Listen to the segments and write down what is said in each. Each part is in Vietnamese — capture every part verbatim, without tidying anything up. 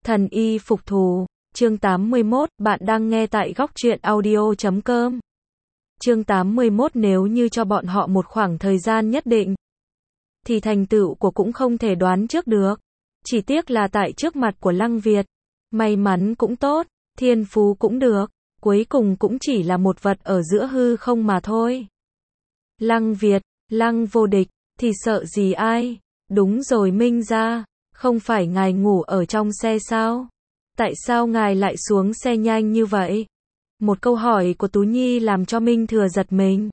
Thần y phục thù, chương tám mươi mốt, bạn đang nghe tại góc truyện audio chấm com. Chương tám mươi mốt nếu như cho bọn họ một khoảng thời gian nhất định, thì thành tựu của cũng không thể đoán trước được. Chỉ tiếc là tại trước mặt của Lăng Việt, may mắn cũng tốt, thiên phú cũng được, cuối cùng cũng chỉ là một vật ở giữa hư không mà thôi. Lăng Việt, Lăng vô địch, thì sợ gì ai? Đúng rồi Minh gia, không phải ngài ngủ ở trong xe sao? Tại sao ngài lại xuống xe nhanh như vậy? Một câu hỏi của Tú Nhi làm cho Minh Thừa giật mình.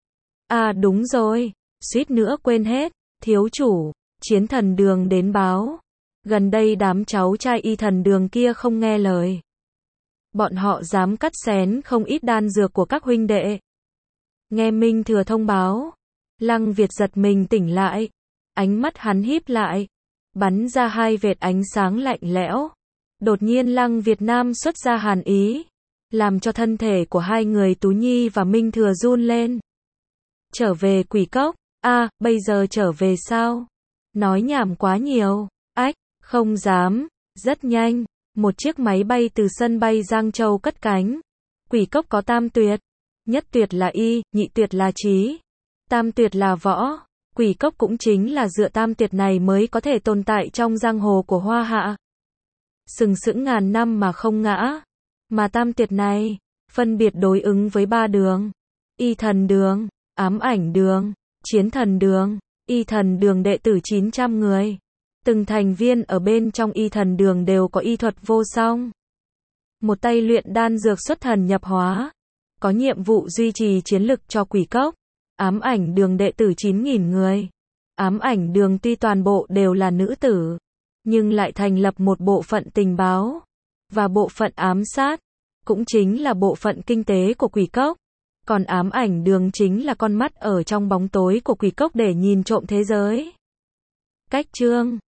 À đúng rồi, suýt nữa quên hết, thiếu chủ, chiến thần đường đến báo. Gần đây đám cháu trai y thần đường kia không nghe lời. Bọn họ dám cắt xén không ít đan dược của các huynh đệ. Nghe Minh Thừa thông báo, Lăng Việt giật mình tỉnh lại, ánh mắt hắn híp lại, bắn ra hai vệt ánh sáng lạnh lẽo. Đột nhiên Lăng Việt Nam xuất ra hàn ý, làm cho thân thể của hai người Tú Nhi và Minh Thừa run lên. Trở về Quỷ Cốc, a à, bây giờ trở về sao? Nói nhảm quá nhiều, ách, không dám, rất nhanh, một chiếc máy bay từ sân bay Giang Châu cất cánh. Quỷ Cốc có tam tuyệt, nhất tuyệt là y, nhị tuyệt là trí, tam tuyệt là võ. Quỷ Cốc cũng chính là dựa tam tuyệt này mới có thể tồn tại trong giang hồ của Hoa Hạ. Sừng sững ngàn năm mà không ngã. Mà tam tuyệt này, phân biệt đối ứng với ba đường. Y thần đường, ám ảnh đường, chiến thần đường. Y thần đường đệ tử chín trăm người. Từng thành viên ở bên trong y thần đường đều có y thuật vô song. Một tay luyện đan dược xuất thần nhập hóa. Có nhiệm vụ duy trì chiến lực cho Quỷ Cốc. Ám ảnh đường đệ tử chín nghìn người. Ám ảnh đường tuy toàn bộ đều là nữ tử, nhưng lại thành lập một bộ phận tình báo, và bộ phận ám sát, cũng chính là bộ phận kinh tế của Quỷ Cốc. Còn ám ảnh đường chính là con mắt ở trong bóng tối của Quỷ Cốc để nhìn trộm thế giới. Cách chương